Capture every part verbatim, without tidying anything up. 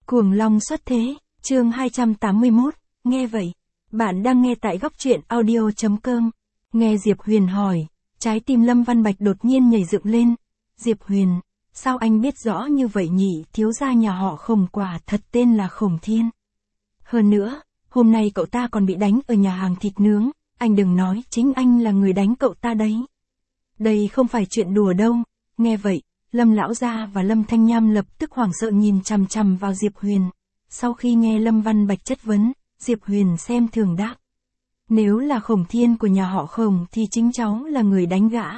Cuồng long xuất thế, chương hai trăm tám mươi mốt, nghe vậy. Bạn đang nghe tại góc truyện audio chấm com. Nghe Diệp Huyền hỏi, trái tim Lâm Văn Bạch đột nhiên nhảy dựng lên. Diệp Huyền, sao anh biết rõ như vậy nhỉ? Thiếu gia nhà họ Khổng quả thật tên là Khổng Thiên. Hơn nữa, hôm nay cậu ta còn bị đánh ở nhà hàng thịt nướng, anh đừng nói chính anh là người đánh cậu ta đấy. Đây không phải chuyện đùa đâu. Nghe vậy, Lâm lão gia và Lâm Thanh Nham lập tức hoảng sợ nhìn chằm chằm vào Diệp Huyền. Sau khi nghe Lâm Văn Bạch chất vấn, Diệp Huyền xem thường đáp. Nếu là Khổng Thiên của nhà họ Khổng thì chính cháu là người đánh gã.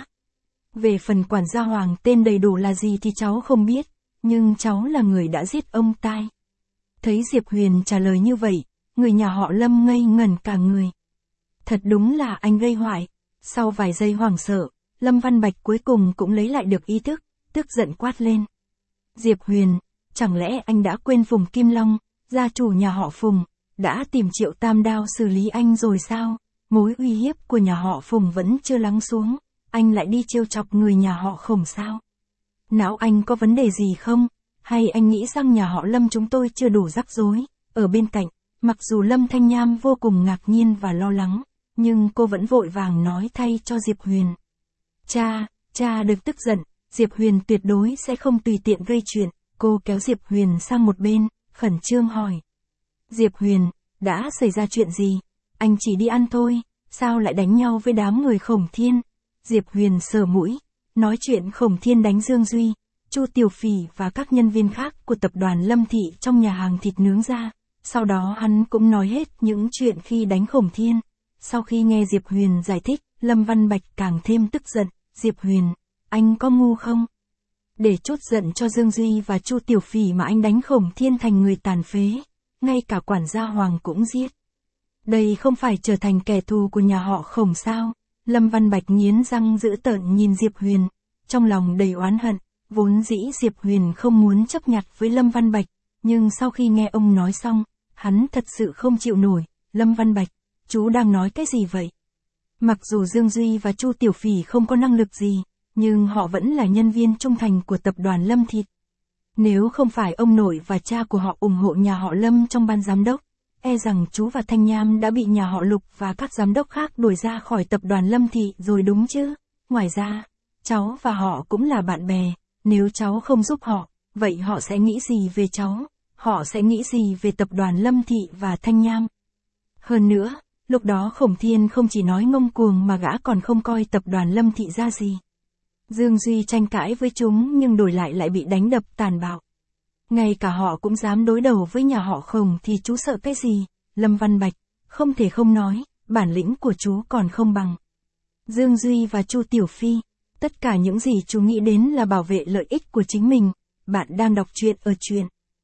Về phần quản gia Hoàng tên đầy đủ là gì thì cháu không biết, nhưng cháu là người đã giết ông tai. Thấy Diệp Huyền trả lời như vậy, người nhà họ Lâm ngây ngẩn cả người. Thật đúng là anh gây hoại. Sau vài giây hoảng sợ, Lâm Văn Bạch cuối cùng cũng lấy lại được ý thức, tức giận quát lên. Diệp Huyền, chẳng lẽ anh đã quên Phùng Kim Long, gia chủ nhà họ Phùng, đã tìm Triệu Tam Đao xử lý anh rồi sao? Mối uy hiếp của nhà họ Phùng vẫn chưa lắng xuống, anh lại đi trêu chọc người nhà họ Khổng sao? Não anh có vấn đề gì không? Hay anh nghĩ rằng nhà họ Lâm chúng tôi chưa đủ rắc rối? Ở bên cạnh, mặc dù Lâm Thanh Nham vô cùng ngạc nhiên và lo lắng, nhưng cô vẫn vội vàng nói thay cho Diệp Huyền. Cha, cha đừng tức giận, Diệp Huyền tuyệt đối sẽ không tùy tiện gây chuyện. Cô kéo Diệp Huyền sang một bên, khẩn trương hỏi. Diệp Huyền, đã xảy ra chuyện gì? Anh chỉ đi ăn thôi, sao lại đánh nhau với đám người Khổng Thiên? Diệp Huyền sờ mũi, nói chuyện Khổng Thiên đánh Dương Duy, Chu Tiểu Phỉ và các nhân viên khác của tập đoàn Lâm Thị trong nhà hàng thịt nướng ra. Sau đó hắn cũng nói hết những chuyện khi đánh Khổng Thiên. Sau khi nghe Diệp Huyền giải thích, Lâm Văn Bạch càng thêm tức giận. Diệp Huyền, anh có ngu không? Để trút giận cho Dương Duy và Chu Tiểu Phỉ mà anh đánh Khổng Thiên thành người tàn phế, ngay cả quản gia Hoàng cũng giết. Đây không phải trở thành kẻ thù của nhà họ Khổng sao? Lâm Văn Bạch nghiến răng dữ tợn nhìn Diệp Huyền, trong lòng đầy oán hận. Vốn dĩ Diệp Huyền không muốn chấp nhặt với Lâm Văn Bạch, nhưng sau khi nghe ông nói xong, hắn thật sự không chịu nổi. Lâm Văn Bạch, chú đang nói cái gì vậy? Mặc dù Dương Duy và Chu Tiểu Phỉ không có năng lực gì, nhưng họ vẫn là nhân viên trung thành của tập đoàn Lâm Thịt. Nếu không phải ông nội và cha của họ ủng hộ nhà họ Lâm trong ban giám đốc, e rằng chú và Thanh Nham đã bị nhà họ Lục và các giám đốc khác đuổi ra khỏi tập đoàn Lâm Thị rồi đúng chứ. Ngoài ra, cháu và họ cũng là bạn bè, nếu cháu không giúp họ, vậy họ sẽ nghĩ gì về cháu? Họ sẽ nghĩ gì về tập đoàn Lâm Thị và Thanh Nham? Hơn nữa, lúc đó Khổng Thiên không chỉ nói ngông cuồng mà gã còn không coi tập đoàn Lâm Thị ra gì. Dương Duy tranh cãi với chúng nhưng đổi lại lại bị đánh đập tàn bạo. Ngay cả họ cũng dám đối đầu với nhà họ Khổng thì chú sợ cái gì? Lâm Văn Bạch, không thể không nói, bản lĩnh của chú còn không bằng Dương Duy và Chu Tiểu Phi. Tất cả những gì chú nghĩ đến là bảo vệ lợi ích của chính mình. Bạn đang đọc truyện ở truyện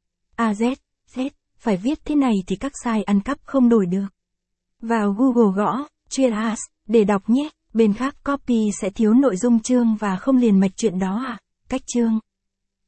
a zét, Z, phải viết thế này thì các site ăn cắp không đổi được. Vào Google gõ, truyện as, để đọc nhé. Bên khác copy sẽ thiếu nội dung chương và không liền mạch chuyện đó à? Cách chương